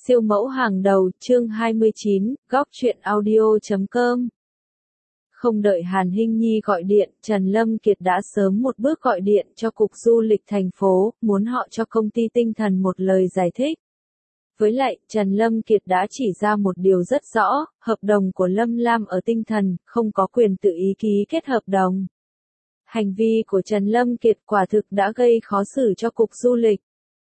Siêu mẫu hàng đầu, chương 29, góc truyện audio.com. Không đợi Hàn Hinh Nhi gọi điện, Trần Lâm Kiệt đã sớm một bước gọi điện cho Cục Du lịch thành phố, muốn họ cho công ty Tinh Thần một lời giải thích. Với lại, Trần Lâm Kiệt đã chỉ ra một điều rất rõ, hợp đồng của Lâm Lam ở Tinh Thần, không có quyền tự ý ký kết hợp đồng. Hành vi của Trần Lâm Kiệt quả thực đã gây khó xử cho Cục Du lịch.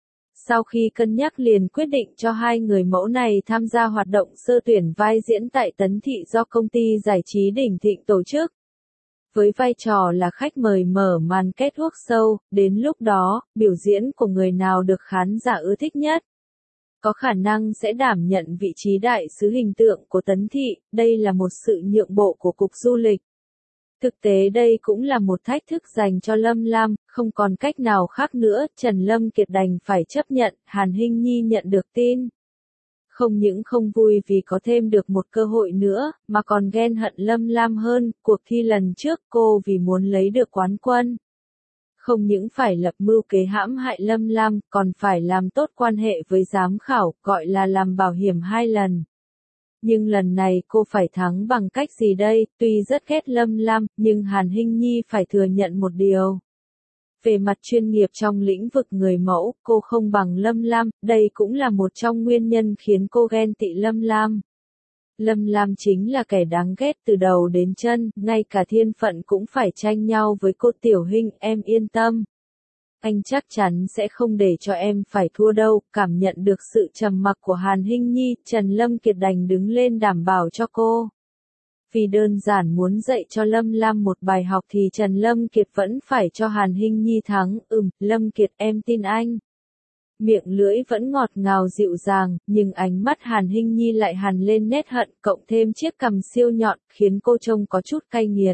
Sau khi cân nhắc liền quyết định cho hai người mẫu này tham gia hoạt động sơ tuyển vai diễn tại Tấn Thị do công ty giải trí Đỉnh Thịnh tổ chức. Với vai trò là khách mời mở màn kết thúc show, đến lúc đó, biểu diễn của người nào được khán giả ưa thích nhất, có khả năng sẽ đảm nhận vị trí đại sứ hình tượng của Tấn Thị, đây là một sự nhượng bộ của Cục Du lịch. Thực tế đây cũng là một thách thức dành cho Lâm Lam, không còn cách nào khác nữa, Trần Lâm Kiệt đành phải chấp nhận, Hàn Hinh Nhi nhận được tin. Không những không vui vì có thêm được một cơ hội nữa, mà còn ghen hận Lâm Lam hơn, cuộc thi lần trước cô vì muốn lấy được quán quân. Không những phải lập mưu kế hãm hại Lâm Lam, còn phải làm tốt quan hệ với giám khảo, gọi là làm bảo hiểm 2 lần. Nhưng lần này cô phải thắng bằng cách gì đây, tuy rất ghét Lâm Lam, nhưng Hàn Hinh Nhi phải thừa nhận một điều. Về mặt chuyên nghiệp trong lĩnh vực người mẫu, cô không bằng Lâm Lam, đây cũng là một trong nguyên nhân khiến cô ghen tị Lâm Lam. Lâm Lam chính là kẻ đáng ghét từ đầu đến chân, ngay cả thiên phận cũng phải tranh nhau với cô Tiểu Hinh, em yên tâm. Anh chắc chắn sẽ không để cho em phải thua đâu, cảm nhận được sự trầm mặc của Hàn Hinh Nhi, Trần Lâm Kiệt đành đứng lên đảm bảo cho cô. Vì đơn giản muốn dạy cho Lâm Lam một bài học thì Trần Lâm Kiệt vẫn phải cho Hàn Hinh Nhi thắng, Lâm Kiệt em tin anh. Miệng lưỡi vẫn ngọt ngào dịu dàng, nhưng ánh mắt Hàn Hinh Nhi lại hằn lên nét hận, cộng thêm chiếc cằm siêu nhọn, khiến cô trông có chút cay nghiệt.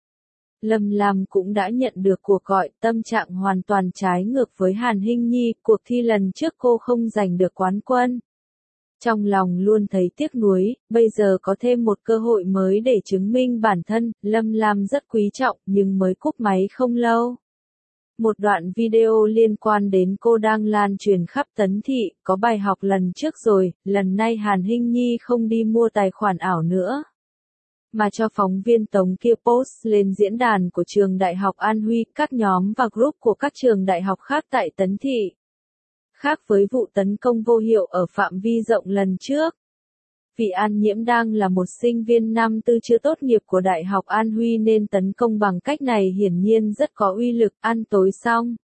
Lâm Lam cũng đã nhận được cuộc gọi, tâm trạng hoàn toàn trái ngược với Hàn Hinh Nhi, cuộc thi lần trước cô không giành được quán quân. Trong lòng luôn thấy tiếc nuối, bây giờ có thêm một cơ hội mới để chứng minh bản thân, Lâm Lam rất quý trọng, nhưng mới cúp máy không lâu. Một đoạn video liên quan đến cô đang lan truyền khắp Tấn Thị, có bài học lần trước rồi, lần này Hàn Hinh Nhi không đi mua tài khoản ảo nữa, mà cho phóng viên tống kia post lên diễn đàn của trường Đại học An Huy, các nhóm và group của các trường đại học khác tại Tấn Thị. Khác với vụ tấn công vô hiệu ở phạm vi rộng lần trước, vì An Nhiễm đang là một sinh viên năm tư chưa tốt nghiệp của Đại học An Huy nên tấn công bằng cách này hiển nhiên rất có uy lực. Ăn tối xong,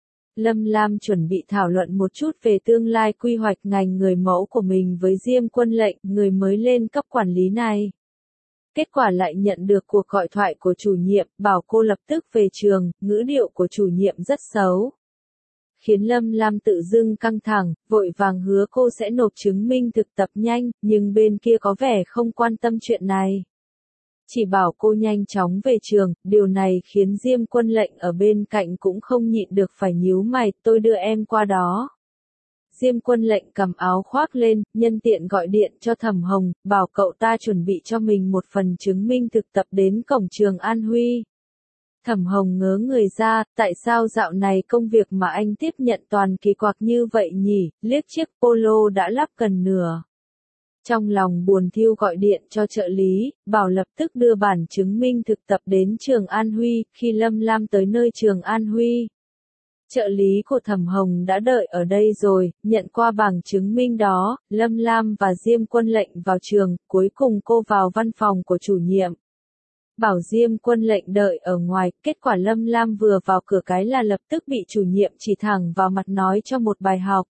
Lâm Lam chuẩn bị thảo luận một chút về tương lai quy hoạch ngành người mẫu của mình với Diêm Quân Lệnh, người mới lên cấp quản lý này. Kết quả lại nhận được cuộc gọi thoại của chủ nhiệm, bảo cô lập tức về trường, ngữ điệu của chủ nhiệm rất xấu, khiến Lâm Lam tự dưng căng thẳng, vội vàng hứa cô sẽ nộp chứng minh thực tập nhanh, nhưng bên kia có vẻ không quan tâm chuyện này. Chỉ bảo cô nhanh chóng về trường, điều này khiến Diêm Quân Lệnh ở bên cạnh cũng không nhịn được phải nhíu mày, tôi đưa em qua đó. Diêm Quân Lệnh cầm áo khoác lên, nhân tiện gọi điện cho Thẩm Hồng, bảo cậu ta chuẩn bị cho mình một phần chứng minh thực tập đến cổng trường An Huy. Thẩm Hồng ngớ người ra, tại sao dạo này công việc mà anh tiếp nhận toàn kỳ quặc như vậy nhỉ, liếc chiếc polo đã lắp gần nửa. Trong lòng buồn thiu gọi điện cho trợ lý, bảo lập tức đưa bản chứng minh thực tập đến trường An Huy, khi Lâm Lam tới nơi trường An Huy. Trợ lý của Thẩm Hồng đã đợi ở đây rồi, nhận qua bảng chứng minh đó, Lâm Lam và Diêm Quân Lệnh vào trường, cuối cùng cô vào văn phòng của chủ nhiệm. Bảo Diêm Quân Lệnh đợi ở ngoài, kết quả Lâm Lam vừa vào cửa cái là lập tức bị chủ nhiệm chỉ thẳng vào mặt nói cho một bài học.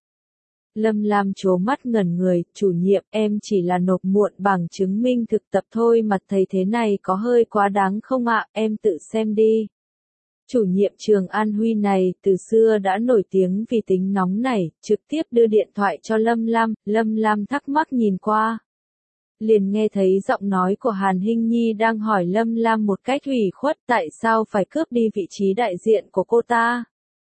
Lâm Lam trố mắt ngẩn người, chủ nhiệm, em chỉ là nộp muộn bảng chứng minh thực tập thôi mà thầy thế này có hơi quá đáng không ạ, em tự xem đi. Chủ nhiệm trường An Huy này từ xưa đã nổi tiếng vì tính nóng nảy, trực tiếp đưa điện thoại cho Lâm Lam thắc mắc nhìn qua. Liền nghe thấy giọng nói của Hàn Hinh Nhi đang hỏi Lâm Lam một cách ủy khuất tại sao phải cướp đi vị trí đại diện của cô ta.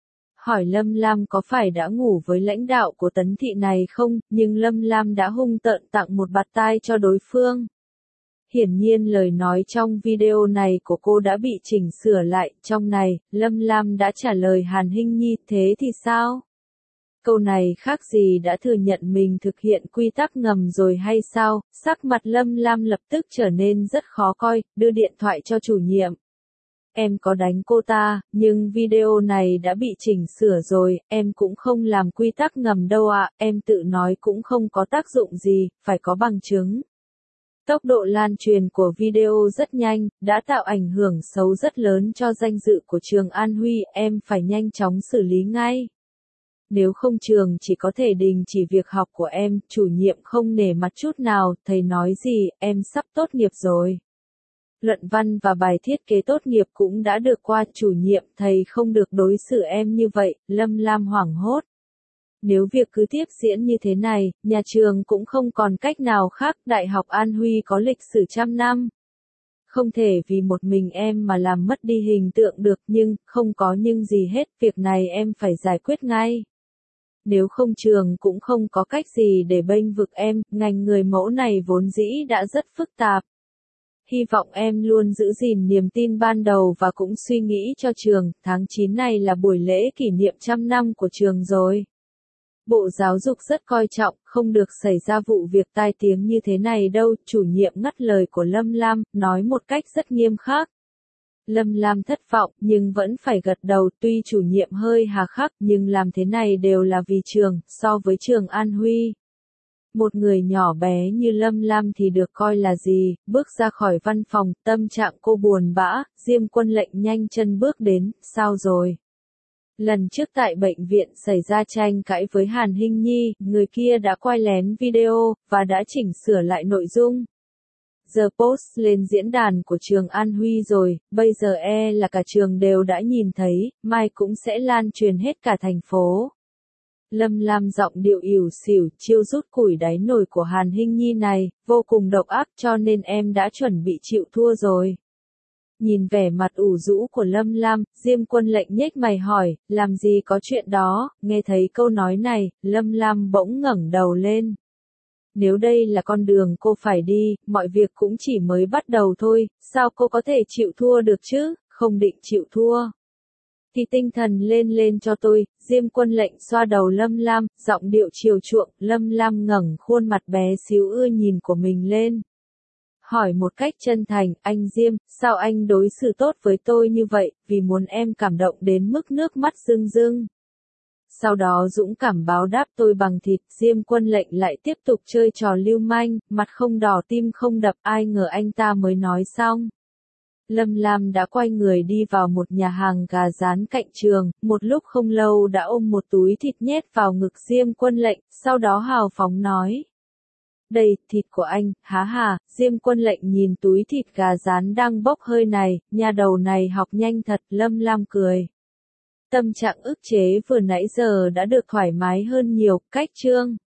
Hỏi Lâm Lam có phải đã ngủ với lãnh đạo của Tấn Thị này không, nhưng Lâm Lam đã hung tợn tặng một bạt tai cho đối phương. Hiển nhiên lời nói trong video này của cô đã bị chỉnh sửa lại, trong này, Lâm Lam đã trả lời Hàn Hinh Nhi, thế thì sao? Câu này khác gì đã thừa nhận mình thực hiện quy tắc ngầm rồi hay sao? Sắc mặt Lâm Lam lập tức trở nên rất khó coi, đưa điện thoại cho chủ nhiệm. Em có đánh cô ta, nhưng video này đã bị chỉnh sửa rồi, em cũng không làm quy tắc ngầm đâu ạ, em tự nói cũng không có tác dụng gì, phải có bằng chứng. Tốc độ lan truyền của video rất nhanh, đã tạo ảnh hưởng xấu rất lớn cho danh dự của trường An Huy, em phải nhanh chóng xử lý ngay. Nếu không trường chỉ có thể đình chỉ việc học của em, chủ nhiệm không nể mặt chút nào, thầy nói gì, em sắp tốt nghiệp rồi. Luận văn và bài thiết kế tốt nghiệp cũng đã được qua chủ nhiệm, thầy không được đối xử em như vậy, Lâm Lam hoảng hốt. Nếu việc cứ tiếp diễn như thế này, nhà trường cũng không còn cách nào khác, Đại học An Huy có lịch sử trăm năm. Không thể vì một mình em mà làm mất đi hình tượng được, nhưng, không có nhưng gì hết, việc này em phải giải quyết ngay. Nếu không trường cũng không có cách gì để bênh vực em, ngành người mẫu này vốn dĩ đã rất phức tạp. Hy vọng em luôn giữ gìn niềm tin ban đầu và cũng suy nghĩ cho trường, tháng 9 này là buổi lễ kỷ niệm 100 năm của trường rồi. Bộ Giáo dục rất coi trọng, không được xảy ra vụ việc tai tiếng như thế này đâu, chủ nhiệm ngắt lời của Lâm Lam, nói một cách rất nghiêm khắc. Lâm Lam thất vọng, nhưng vẫn phải gật đầu, tuy chủ nhiệm hơi hà khắc, nhưng làm thế này đều là vì trường, so với trường An Huy. Một người nhỏ bé như Lâm Lam thì được coi là gì, bước ra khỏi văn phòng, tâm trạng cô buồn bã, Diêm Quân Lệnh nhanh chân bước đến, sao rồi? Lần trước tại bệnh viện xảy ra tranh cãi với Hàn Hinh Nhi, người kia đã quay lén video, và đã chỉnh sửa lại nội dung. Giờ post lên diễn đàn của trường An Huy rồi, bây giờ là cả trường đều đã nhìn thấy, mai cũng sẽ lan truyền hết cả thành phố. Lâm Lam giọng điệu ỉu xỉu, chiêu rút củi đáy nồi của Hàn Hinh Nhi này, vô cùng độc ác cho nên em đã chuẩn bị chịu thua rồi. Nhìn vẻ mặt ủ rũ của Lâm Lam, Diêm Quân Lệnh nhếch mày hỏi, làm gì có chuyện đó, nghe thấy câu nói này, Lâm Lam bỗng ngẩng đầu lên. Nếu đây là con đường cô phải đi, mọi việc cũng chỉ mới bắt đầu thôi, sao cô có thể chịu thua được chứ, không định chịu thua. Thì tinh thần lên cho tôi, Diêm Quân Lệnh xoa đầu Lâm Lam, giọng điệu chiều chuộng, Lâm Lam ngẩng khuôn mặt bé xíu ưa nhìn của mình lên. Hỏi một cách chân thành, anh Diêm, sao anh đối xử tốt với tôi như vậy, vì muốn em cảm động đến mức nước mắt rưng rưng. Sau đó dũng cảm báo đáp tôi bằng thịt, Diêm Quân Lệnh lại tiếp tục chơi trò lưu manh, mặt không đỏ tim không đập, ai ngờ anh ta mới nói xong. Lâm Lam đã quay người đi vào một nhà hàng gà rán cạnh trường, một lúc không lâu đã ôm một túi thịt nhét vào ngực Diêm Quân Lệnh, sau đó hào phóng nói. Đây, thịt của anh, há hà, Diêm Quân Lệnh nhìn túi thịt gà rán đang bốc hơi này, nhà đầu này học nhanh thật, Lâm Lam cười. Tâm trạng ức chế vừa nãy giờ đã được thoải mái hơn nhiều, cách chương.